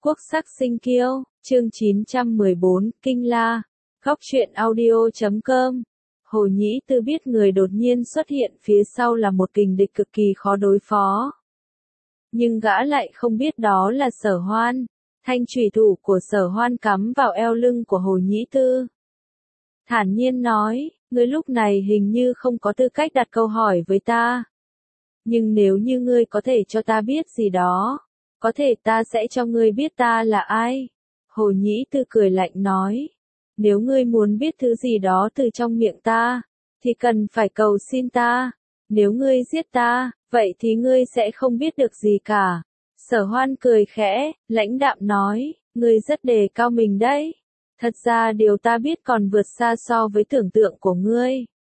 Quốc sắc sinh kiêu, chương 914, Kinh La, Góc truyện audio.com. Hồ Nhĩ Tư biết người đột nhiên xuất hiện phía sau là một kình địch cực kỳ khó đối phó. Nhưng gã lại không biết đó là Sở Hoan. Thanh chùy thủ của Sở Hoan cắm vào eo lưng của Hồ Nhĩ Tư. Thản nhiên nói, ngươi lúc này hình như không có tư cách đặt câu hỏi với ta. Nhưng nếu như ngươi có thể cho ta biết gì đó, có thể ta sẽ cho ngươi biết ta là ai. Hồ Nhĩ Tư cười lạnh nói, nếu ngươi muốn biết thứ gì đó từ trong miệng ta, thì cần phải cầu xin ta. Nếu ngươi giết ta, vậy thì ngươi sẽ không biết được gì cả. Sở Hoan cười khẽ, lãnh đạm nói, ngươi rất đề cao mình đấy. Thật ra điều ta biết còn vượt xa so với tưởng tượng của ngươi.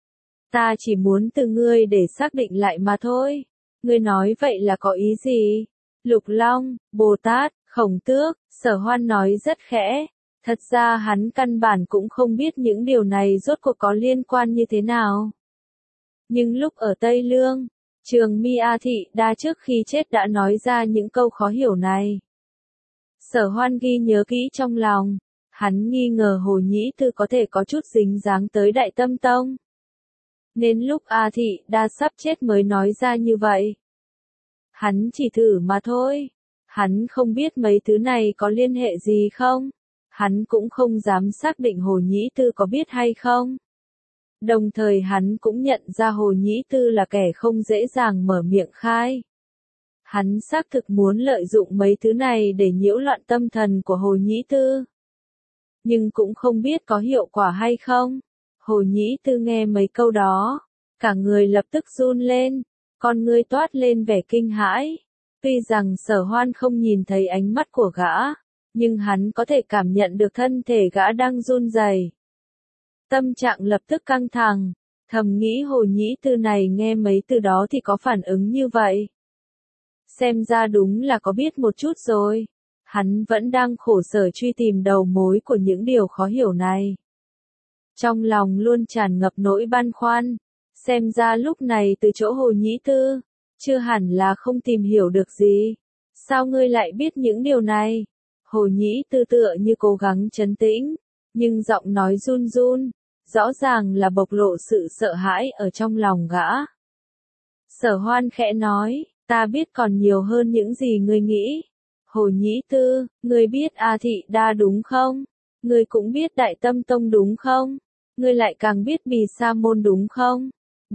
Ta chỉ muốn từ ngươi để xác định lại mà thôi. Ngươi nói vậy là có ý gì? Lục Long, Bồ Tát, Khổng Tước, Sở Hoan nói rất khẽ. Thật ra hắn căn bản cũng không biết những điều này rốt cuộc có liên quan như thế nào. Nhưng lúc ở Tây Lương, Trường Mi A Thị Đa trước khi chết đã nói ra những câu khó hiểu này. Sở Hoan ghi nhớ kỹ trong lòng, hắn nghi ngờ Hồ Nhĩ Tư có thể có chút dính dáng tới Đại Tâm Tông. Nên lúc A Thị Đa sắp chết mới nói ra như vậy. Hắn chỉ thử mà thôi. Hắn không biết mấy thứ này có liên hệ gì không. Hắn cũng không dám xác định Hồ Nhĩ Tư có biết hay không. Đồng thời hắn cũng nhận ra Hồ Nhĩ Tư là kẻ không dễ dàng mở miệng khai. Hắn xác thực muốn lợi dụng mấy thứ này để nhiễu loạn tâm thần của Hồ Nhĩ Tư. Nhưng cũng không biết có hiệu quả hay không. Hồ Nhĩ Tư nghe mấy câu đó, cả người lập tức run lên, con ngươi toát lên vẻ kinh hãi. Tuy rằng Sở Hoan không nhìn thấy ánh mắt của gã, nhưng hắn có thể cảm nhận được thân thể gã đang run rẩy. Tâm trạng lập tức căng thẳng, thầm nghĩ Hồ Nhĩ Tư này nghe mấy từ đó thì có phản ứng như vậy. Xem ra đúng là có biết một chút rồi. Hắn vẫn đang khổ sở truy tìm đầu mối của những điều khó hiểu này. Trong lòng luôn tràn ngập nỗi băn khoăn. Xem ra lúc này từ chỗ Hồ Nhĩ Tư, chưa hẳn là không tìm hiểu được gì. Sao ngươi lại biết những điều này? Hồ Nhĩ Tư tựa như cố gắng trấn tĩnh, nhưng giọng nói run run, rõ ràng là bộc lộ sự sợ hãi ở trong lòng gã. Sở Hoan khẽ nói, ta biết còn nhiều hơn những gì ngươi nghĩ. Hồ Nhĩ Tư, ngươi biết A Thị Đa đúng không? Ngươi cũng biết Đại Tâm Tông đúng không? Ngươi lại càng biết Bì Sa Môn đúng không?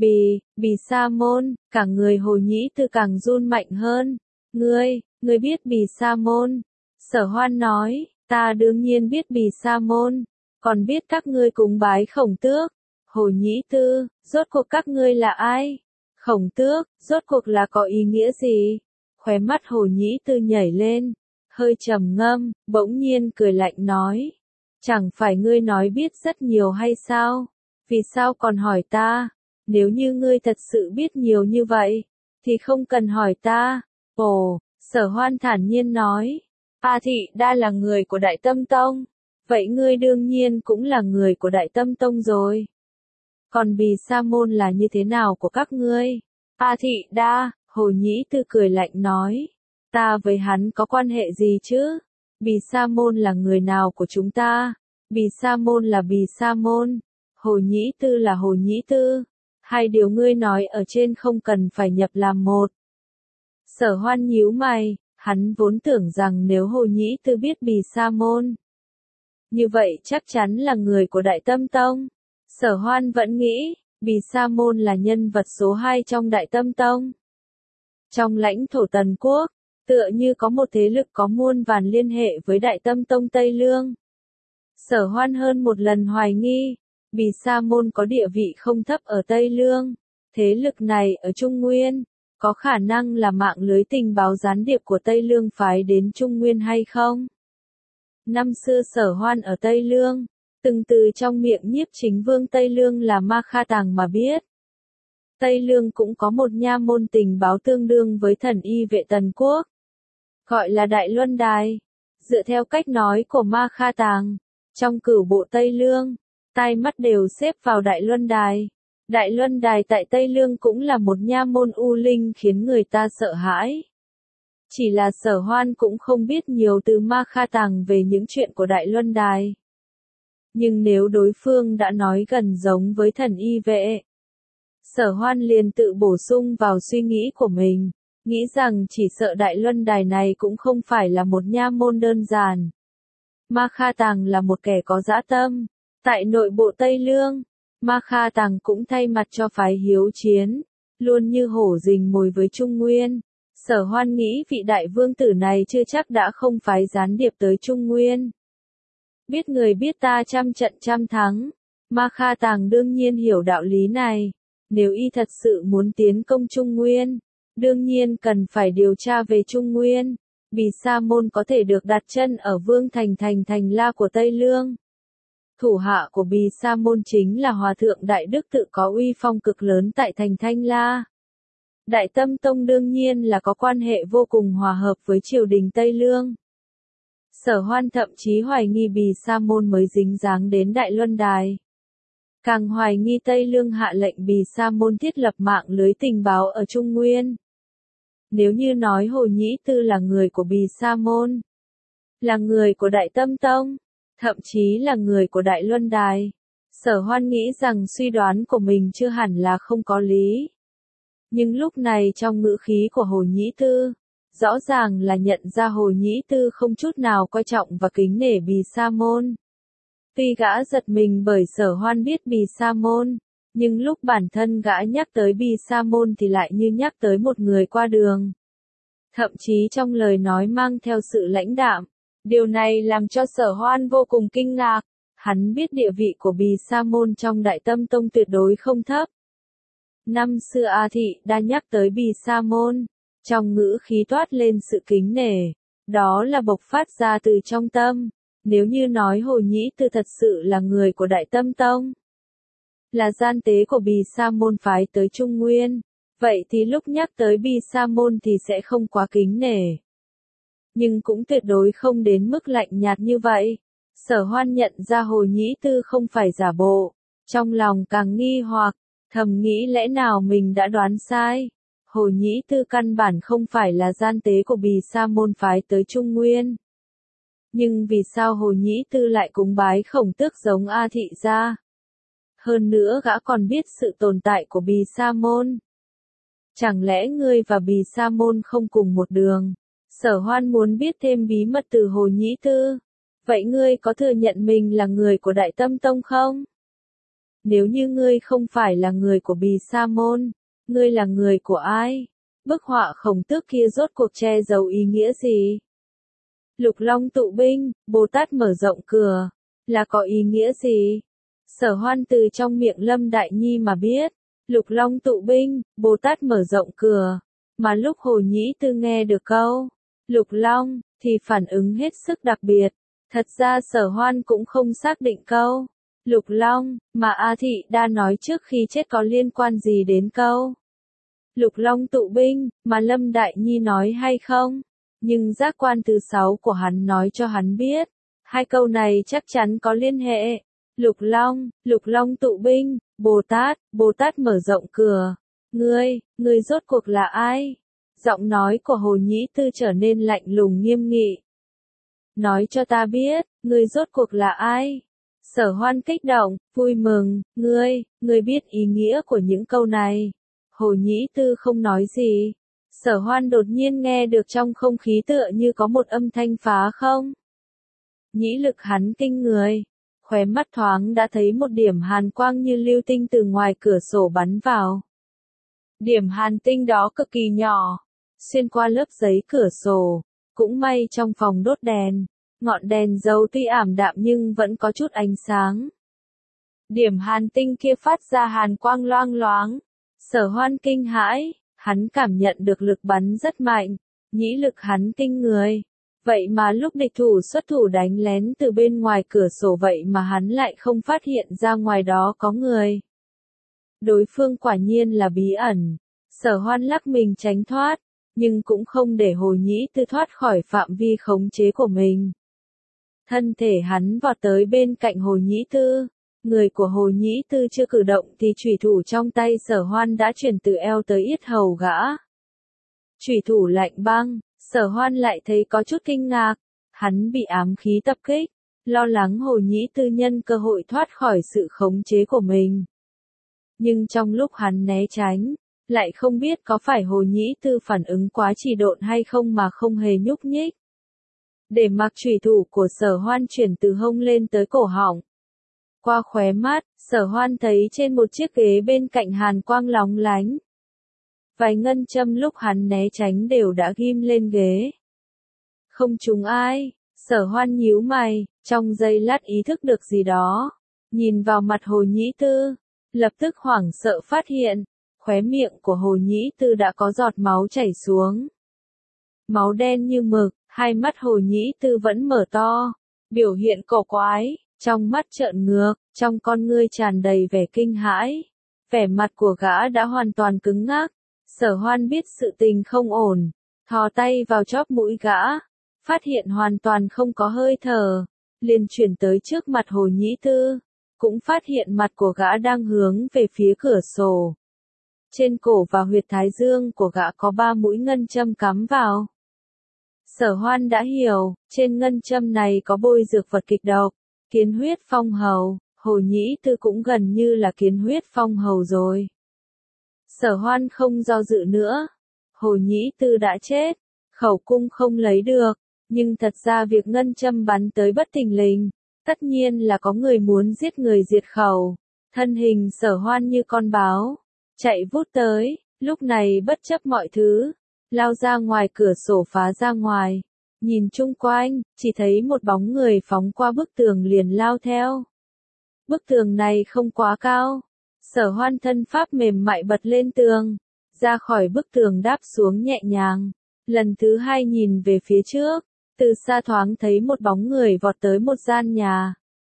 Bì Sa Môn, cả người Hồ Nhĩ Tư càng run mạnh hơn. Ngươi biết Bì Sa Môn? Sở Hoan nói, ta đương nhiên biết Bì Sa Môn, còn biết các ngươi cúng bái Khổng Tước. Hồ Nhĩ Tư, rốt cuộc các ngươi là ai? Khổng Tước, rốt cuộc là có ý nghĩa gì? Khóe mắt Hồ Nhĩ Tư nhảy lên, hơi trầm ngâm, bỗng nhiên cười lạnh nói, chẳng phải ngươi nói biết rất nhiều hay sao? Vì sao còn hỏi ta? Nếu như ngươi thật sự biết nhiều như vậy, thì không cần hỏi ta. Ồ, Sở Hoan thản nhiên nói, A Thị Đa là người của Đại Tâm Tông, vậy ngươi đương nhiên cũng là người của Đại Tâm Tông rồi. Còn Bì Sa Môn là như thế nào của các ngươi? A Thị Đa, Hồ Nhĩ Tư cười lạnh nói, ta với hắn có quan hệ gì chứ? Bì Sa Môn là người nào của chúng ta? Bì Sa Môn là Bì Sa Môn, Hồ Nhĩ Tư là Hồ Nhĩ Tư. Hai điều ngươi nói ở trên không cần phải nhập làm một. Sở Hoan nhíu mày, hắn vốn tưởng rằng nếu Hồ Nhĩ Tư biết Bì Sa Môn, như vậy chắc chắn là người của Đại Tâm Tông. Sở Hoan vẫn nghĩ, Bì Sa Môn là nhân vật số 2 trong Đại Tâm Tông. Trong lãnh thổ Tần Quốc, tựa như có một thế lực có muôn vàn liên hệ với Đại Tâm Tông Tây Lương. Sở Hoan hơn một lần hoài nghi, Bì Sa Môn có địa vị không thấp ở Tây Lương. Thế lực này ở Trung Nguyên, có khả năng là mạng lưới tình báo gián điệp của Tây Lương phái đến Trung Nguyên hay không? Năm xưa Sở Hoan ở Tây Lương, từng từ trong miệng Nhiếp Chính Vương Tây Lương là Ma Kha Tàng mà biết. Tây Lương cũng có một nha môn tình báo tương đương với thần y vệ Tần Quốc, gọi là Đại Luân Đài. Dựa theo cách nói của Ma Kha Tàng, trong cửu bộ Tây Lương, tai mắt đều xếp vào Đại Luân Đài. Đại Luân Đài tại Tây Lương cũng là một nha môn u linh khiến người ta sợ hãi. Chỉ là Sở Hoan cũng không biết nhiều từ Ma Kha Tàng về những chuyện của Đại Luân Đài. Nhưng nếu đối phương đã nói gần giống với thần y vệ, Sở Hoan liền tự bổ sung vào suy nghĩ của mình, nghĩ rằng chỉ sợ Đại Luân Đài này cũng không phải là một nha môn đơn giản. Ma Kha Tàng là một kẻ có dã tâm. Tại nội bộ Tây Lương, Ma Kha Tàng cũng thay mặt cho phái hiếu chiến, luôn như hổ rình mồi với Trung Nguyên. Sở Hoan nghĩ vị đại vương tử này chưa chắc đã không phái gián điệp tới Trung Nguyên. Biết người biết ta trăm trận trăm thắng, Ma Kha Tàng đương nhiên hiểu đạo lý này. Nếu y thật sự muốn tiến công Trung Nguyên, đương nhiên cần phải điều tra về Trung Nguyên. Bì Sa Môn có thể được đặt chân ở Vương Thành Thành La của Tây Lương. Thủ hạ của Bì Sa Môn chính là Hòa Thượng Đại Đức tự có uy phong cực lớn tại thành Thanh La. Đại Tâm Tông đương nhiên là có quan hệ vô cùng hòa hợp với triều đình Tây Lương. Sở Hoan thậm chí hoài nghi Bì Sa Môn mới dính dáng đến Đại Luân Đài. Càng hoài nghi Tây Lương hạ lệnh Bì Sa Môn thiết lập mạng lưới tình báo ở Trung Nguyên. Nếu như nói Hồ Nhĩ Tư là người của Bì Sa Môn, là người của Đại Tâm Tông, thậm chí là người của Đại Luân Đài, Sở Hoan nghĩ rằng suy đoán của mình chưa hẳn là không có lý. Nhưng lúc này trong ngữ khí của Hồ Nhĩ Tư, rõ ràng là nhận ra Hồ Nhĩ Tư không chút nào coi trọng và kính nể Bì Sa Môn. Tuy gã giật mình bởi Sở Hoan biết Bì Sa Môn, nhưng lúc bản thân gã nhắc tới Bì Sa Môn thì lại như nhắc tới một người qua đường. Thậm chí trong lời nói mang theo sự lãnh đạm. Điều này làm cho Sở Hoan vô cùng kinh ngạc. Hắn biết địa vị của Bì Sa Môn trong Đại Tâm Tông tuyệt đối không thấp. Năm xưa A Thị đã nhắc tới Bì Sa Môn, trong ngữ khí toát lên sự kính nể. Đó là bộc phát ra từ trong tâm. Nếu như nói Hồ Nhĩ Tư thật sự là người của Đại Tâm Tông, là gian tế của Bì Sa Môn phái tới Trung Nguyên, vậy thì lúc nhắc tới Bì Sa Môn thì sẽ không quá kính nể. Nhưng cũng tuyệt đối không đến mức lạnh nhạt như vậy. Sở Hoan nhận ra Hồ Nhĩ Tư không phải giả bộ, trong lòng càng nghi hoặc, thầm nghĩ lẽ nào mình đã đoán sai. Hồ Nhĩ Tư căn bản không phải là gian tế của Bì Sa Môn phái tới Trung Nguyên. Nhưng vì sao Hồ Nhĩ Tư lại cúng bái Khổng Tước giống A Thị ra? Hơn nữa gã còn biết sự tồn tại của Bì Sa Môn. Chẳng lẽ ngươi và Bì Sa Môn không cùng một đường? Sở Hoan muốn biết thêm bí mật từ Hồ Nhĩ Tư. Vậy ngươi có thừa nhận mình là người của Đại Tâm Tông không? Nếu như ngươi không phải là người của Bì Sa Môn, ngươi là người của ai? Bức họa Khổng Tước kia rốt cuộc che giấu ý nghĩa gì? Lục Long tụ binh, Bồ Tát mở rộng cửa, là có ý nghĩa gì? Sở Hoan từ trong miệng Lâm Đại Nhi mà biết, Lục Long tụ binh, Bồ Tát mở rộng cửa, mà lúc Hồ Nhĩ Tư nghe được câu Lục Long, thì phản ứng hết sức đặc biệt. Thật ra Sở Hoan cũng không xác định câu Lục Long mà A Thị đã nói trước khi chết có liên quan gì đến câu Lục Long tụ binh mà Lâm Đại Nhi nói hay không. Nhưng giác quan thứ 6 của hắn nói cho hắn biết, hai câu này chắc chắn có liên hệ. Lục Long tụ binh, Bồ Tát mở rộng cửa. Ngươi rốt cuộc là ai? Giọng nói của Hồ Nhĩ Tư trở nên lạnh lùng nghiêm nghị. Nói cho ta biết, ngươi rốt cuộc là ai? Sở Hoan kích động, vui mừng, ngươi biết ý nghĩa của những câu này. Hồ Nhĩ Tư không nói gì. Sở Hoan đột nhiên nghe được trong không khí tựa như có một âm thanh phá không. Nhĩ lực hắn kinh người. Khóe mắt thoáng đã thấy một điểm hàn quang như lưu tinh từ ngoài cửa sổ bắn vào. Điểm hàn tinh đó cực kỳ nhỏ, xuyên qua lớp giấy cửa sổ. Cũng may trong phòng đốt đèn, ngọn đèn dầu tuy ảm đạm nhưng vẫn có chút ánh sáng. Điểm hàn tinh kia phát ra hàn quang loang loáng. Sở Hoan kinh hãi, hắn cảm nhận được lực bắn rất mạnh, nhĩ lực hắn kinh người. Vậy mà lúc địch thủ xuất thủ đánh lén từ bên ngoài cửa sổ vậy mà hắn lại không phát hiện ra ngoài đó có người. Đối phương quả nhiên là bí ẩn. Sở Hoan lắc mình tránh thoát, nhưng cũng không để Hồ Nhĩ Tư thoát khỏi phạm vi khống chế của mình. Thân thể hắn vọt tới bên cạnh Hồ Nhĩ Tư. Người của Hồ Nhĩ Tư chưa cử động thì chủy thủ trong tay Sở Hoan đã chuyển từ eo tới yết hầu gã. Chủy thủ lạnh băng, Sở Hoan lại thấy có chút kinh ngạc, hắn bị ám khí tập kích, lo lắng Hồ Nhĩ Tư nhân cơ hội thoát khỏi sự khống chế của mình. Nhưng trong lúc hắn né tránh, lại không biết có phải Hồ Nhĩ Tư phản ứng quá trì độn hay không mà không hề nhúc nhích. Để mặc chủy thủ của Sở Hoan chuyển từ hông lên tới cổ họng. Qua khóe mắt, Sở Hoan thấy trên một chiếc ghế bên cạnh hàn quang lóng lánh. Vài ngân châm lúc hắn né tránh đều đã ghim lên ghế. Không trúng ai, Sở Hoan nhíu mày, trong giây lát ý thức được gì đó. Nhìn vào mặt Hồ Nhĩ Tư, lập tức hoảng sợ phát hiện, khóe miệng của Hồ Nhĩ Tư đã có giọt máu chảy xuống. Máu đen như mực, hai mắt Hồ Nhĩ Tư vẫn mở to, biểu hiện cổ quái, trong mắt trợn ngược, trong con ngươi tràn đầy vẻ kinh hãi. Vẻ mặt của gã đã hoàn toàn cứng ngắc. Sở Hoan biết sự tình không ổn, thò tay vào chóp mũi gã, phát hiện hoàn toàn không có hơi thở, liền chuyển tới trước mặt Hồ Nhĩ Tư, cũng phát hiện mặt của gã đang hướng về phía cửa sổ. Trên cổ và huyệt thái dương của gã có 3 mũi ngân châm cắm vào. Sở Hoan đã hiểu, trên ngân châm này có bôi dược vật kịch độc, kiến huyết phong hầu, Hồ Nhĩ Tư cũng gần như là kiến huyết phong hầu rồi. Sở Hoan không do dự nữa. Hồ Nhĩ Tư đã chết, khẩu cung không lấy được, nhưng thật ra việc ngân châm bắn tới bất thình lình, tất nhiên là có người muốn giết người diệt khẩu. Thân hình Sở Hoan như con báo, chạy vút tới, lúc này bất chấp mọi thứ, lao ra ngoài cửa sổ phá ra ngoài. Nhìn chung quanh, chỉ thấy một bóng người phóng qua bức tường liền lao theo. Bức tường này không quá cao. Sở Hoan thân pháp mềm mại bật lên tường, ra khỏi bức tường đáp xuống nhẹ nhàng. Lần thứ hai nhìn về phía trước, từ xa thoáng thấy một bóng người vọt tới một gian nhà.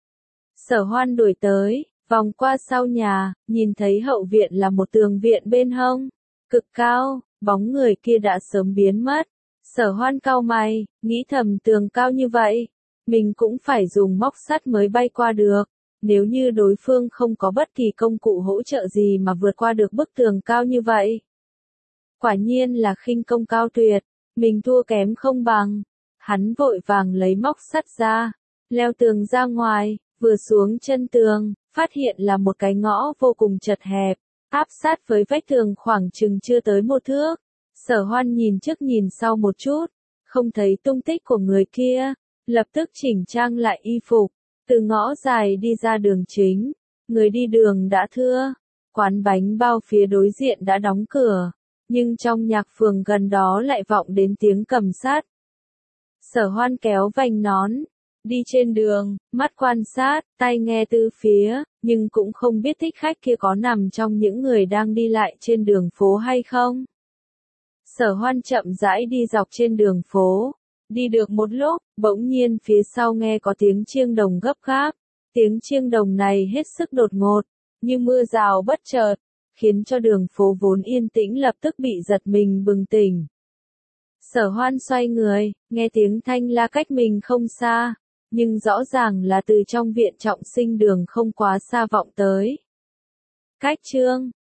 Sở Hoan đuổi tới, vòng qua sau nhà, nhìn thấy hậu viện là một tường viện bên hông, cực cao, bóng người kia đã sớm biến mất. Sở Hoan cau mày, nghĩ thầm tường cao như vậy, mình cũng phải dùng móc sắt mới bay qua được. Nếu như đối phương không có bất kỳ công cụ hỗ trợ gì mà vượt qua được bức tường cao như vậy. Quả nhiên là khinh công cao tuyệt, mình thua kém không bằng. Hắn vội vàng lấy móc sắt ra, leo tường ra ngoài, vừa xuống chân tường, phát hiện là một cái ngõ vô cùng chật hẹp, áp sát với vách tường khoảng chừng chưa tới 1 thước. Sở Hoan nhìn trước nhìn sau một chút, không thấy tung tích của người kia, lập tức chỉnh trang lại y phục. Từ ngõ dài đi ra đường chính, người đi đường đã thưa, quán bánh bao phía đối diện đã đóng cửa, nhưng trong nhạc phường gần đó lại vọng đến tiếng cầm sát. Sở Hoan kéo vành nón, đi trên đường, mắt quan sát, tai nghe từ phía, nhưng cũng không biết thích khách kia có nằm trong những người đang đi lại trên đường phố hay không. Sở Hoan chậm rãi đi dọc trên đường phố. Đi được một lúc, bỗng nhiên phía sau nghe có tiếng chiêng đồng gấp gáp. Tiếng chiêng đồng này hết sức đột ngột, như mưa rào bất chợt, khiến cho đường phố vốn yên tĩnh lập tức bị giật mình bừng tỉnh. Sở Hoan xoay người, nghe tiếng thanh la cách mình không xa, nhưng rõ ràng là từ trong viện trọng sinh đường không quá xa vọng tới. Cách chương